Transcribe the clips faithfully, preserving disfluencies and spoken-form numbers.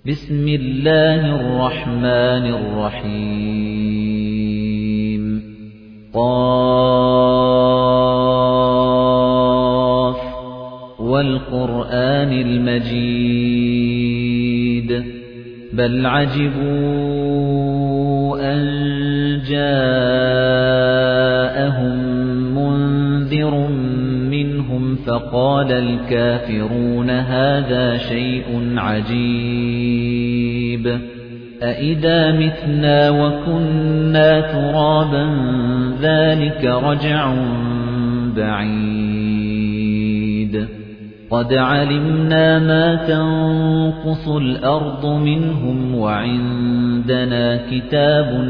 بسم الله الرحمن الرحيم قاف والقرآن المجيد بل عجبوا أن جاءهم منذر منهم فقال الكافرون هذا شيء عجيب أإذا متنا وكنا ترابا ذلك رجع بعيد قد علمنا ما تنقص الأرض منهم وعندنا كتاب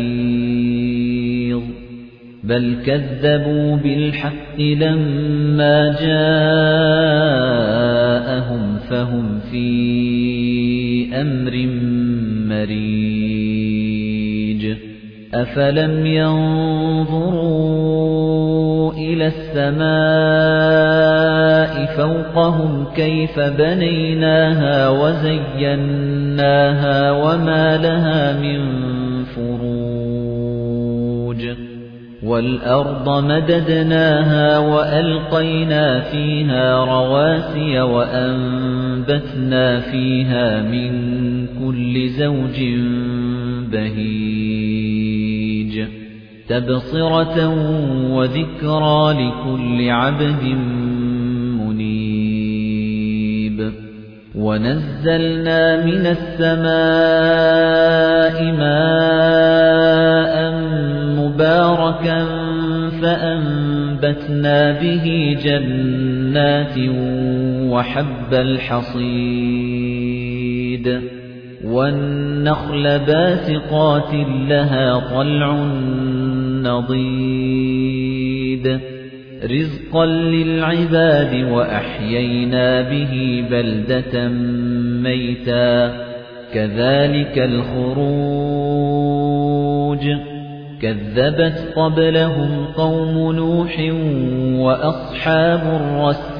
حفيظ بل كذبوا بالحق لما جاءهم فهم في أمر مريج أفلم ينظروا إلى السماء فوقهم كيف بنيناها وزيناها وما لها من فروج والأرض مددناها وألقينا فيها رواسي وأنبتنا فيها من كل زوج بهيج تبصرة وذكرى لكل عبد منيب ونزلنا من السماء ماء مباركا فأنبتنا به جنات وحب الحصيد والنخل باسقات لها طلع نضيد رزقا للعباد وأحيينا به بلدة ميتا كذلك الخروج كذبت قبلهم قوم نوح وأصحاب الرس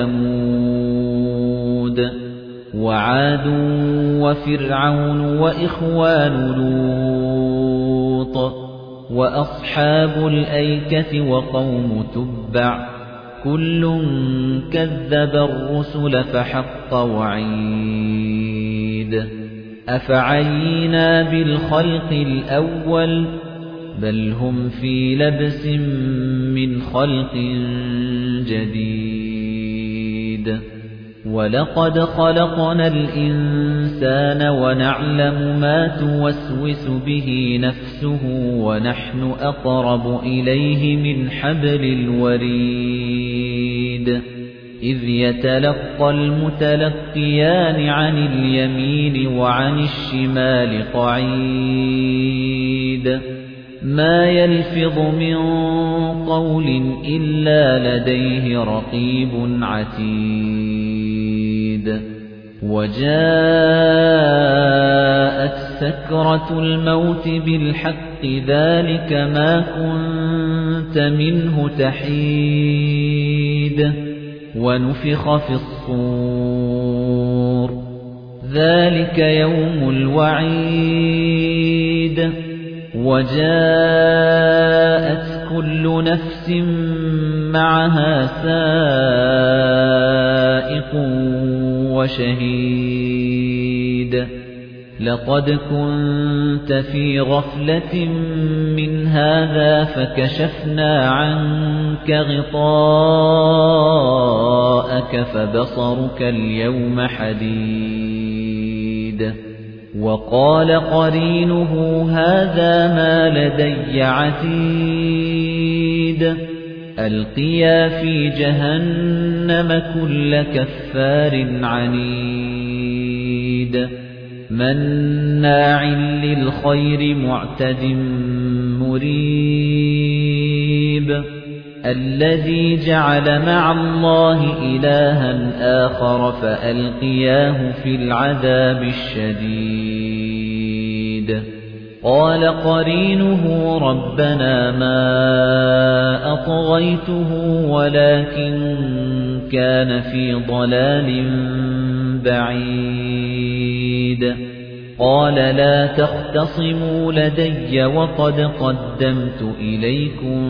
وثمود وعاد وفرعون وإخوان لوط وأصحاب الأيكة وقوم تبع كل كذب الرسل فحق وعيد أفعينا بالخلق الأول بل هم في لبس من خلق جديد ولقد خلقنا الإنسان ونعلم ما توسوس به نفسه ونحن أقرب إليه من حبل الوريد إذ يتلقى المتلقيان عن اليمين وعن الشمال قعيد ما يلفظ من قول إلا لديه رقيب عتيد وجاءت سكرة الموت بالحق ذلك ما كنت منه تحيد ونفخ في الصور ذلك يوم الوعيد وجاءت كل نفس معها سائق وشهيد لقد كنت في غفلة من هذا فكشفنا عنك غطاءك فبصرك اليوم حديد وقال قرينه هذا ما لدي عتيد ألقيا في جهنم كل كفار عنيد مناع للخير معتد مريب الذي جعل مع الله إلها آخر فألقياه في العذاب الشديد قال قرينه ربنا ما أطغيته ولكن كان في ضلال بعيد شَدِيدٌ قَالَ لَا تَخْتَصِمُوا لَدَيَّ وَقَدْ قَدَّمْتُ إِلَيْكُمْ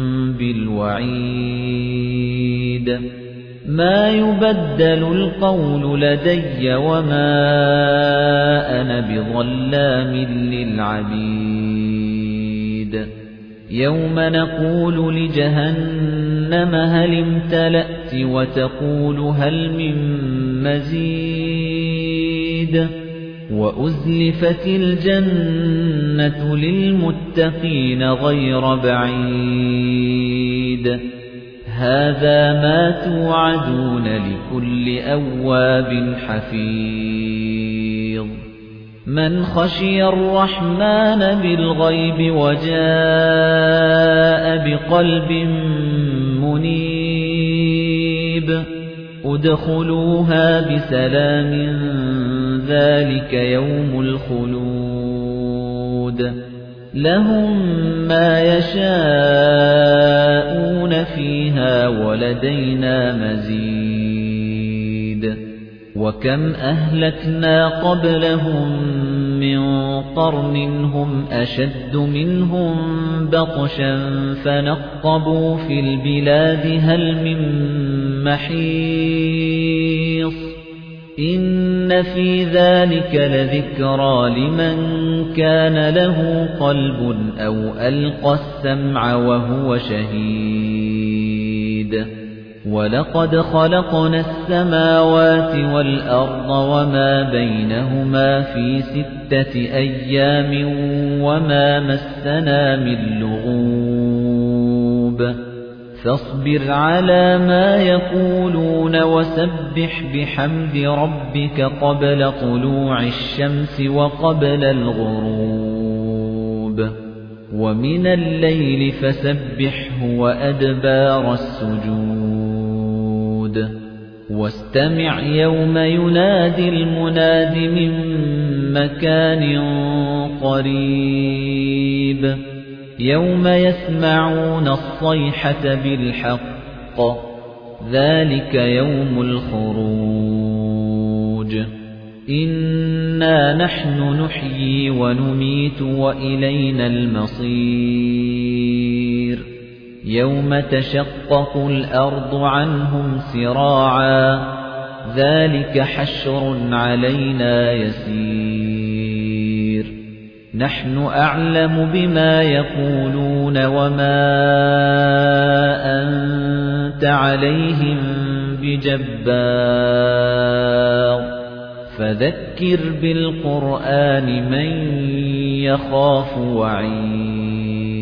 بِالْوَعِيدِ مَا يُبَدَّلُ الْقَوْلُ لَدَيَّ وَمَا أَنَا بِظَلَّامٍ لِّلْعَبِيدِ يَوْمَ نَقُولُ لِجَهَنَّمَ هَلِ امْتَلَأْتِ وَتَقُولُ هَلْ مِن مَّزِيدٍ وَأُزْلِفَتِ الْجَنَّةُ لِلْمُتَّقِينَ غَيْرَ بَعِيدٍ هَذَا مَا تُوعَدُونَ لِكُلِّ أَوَّابٍ حَفِيظٍ مَنْ خَشِيَ الرَّحْمَنَ بِالْغَيْبِ وَجَاءَ بِقَلْبٍ مُنِيبٍ ادْخُلُوهَا بِسَلَامٍ ذَلِكَ يَوْمُ الْخُلُودِ لَهُم مَّا يَشَاءُونَ فِيهَا وَلَدَيْنَا مَزِيدٌ وَكَمْ أَهْلَكْنَا قَبْلَهُم مِّن قَرْنٍ هُمْ أَشَدُّ مِنْهُم بَطْشًا فَنَقَّبُوا فِي الْبِلَادِ هَلْ مِن مَّحِيصٍ إِنَّ فِي ذَلِكَ لَذِكْرَى لِمَن كَانَ لَهُ قَلْبٌ أَوْ أَلْقَى السَّمْعَ وَهُوَ شَهِيدٌ وَلَقَدْ خَلَقْنَا السَّمَاوَاتِ وَالْأَرْضَ وَمَا بَيْنَهُمَا فِي سِتَّةِ أَيَّامٍ وَمَا مَسَّنَا مِن لُّغُوبٍ فاصبر على ما يقولون وسبح بحمد ربك قبل طلوع الشمس وقبل الغروب ومن الليل فسبحه وأدبار السجود واستمع يوم ينادي المناد من مكان قريب يَوْمَ يَسْمَعُونَ الصَّيْحَةَ بِالْحَقِّ ذَلِكَ يَوْمُ الْخُرُوجِ إِنَّا نَحْنُ نُحْيِي وَنُمِيتُ وَإِلَيْنَا الْمَصِيرُ يَوْمَ تَشَقَّقُ الْأَرْضُ عَنْهُمْ سِرَاعًا ذَلِكَ حَشْرٌ عَلَيْنَا يَسِيرٌ نَحْنُ أَعْلَمُ بِمَا يَقُولُونَ وَمَا أَنْتَ عَلَيْهِمْ بِجَبَّارٍ فَذَكِّرْ بِالْقُرْآنِ مَن يَخَافُ وَعِيدٍ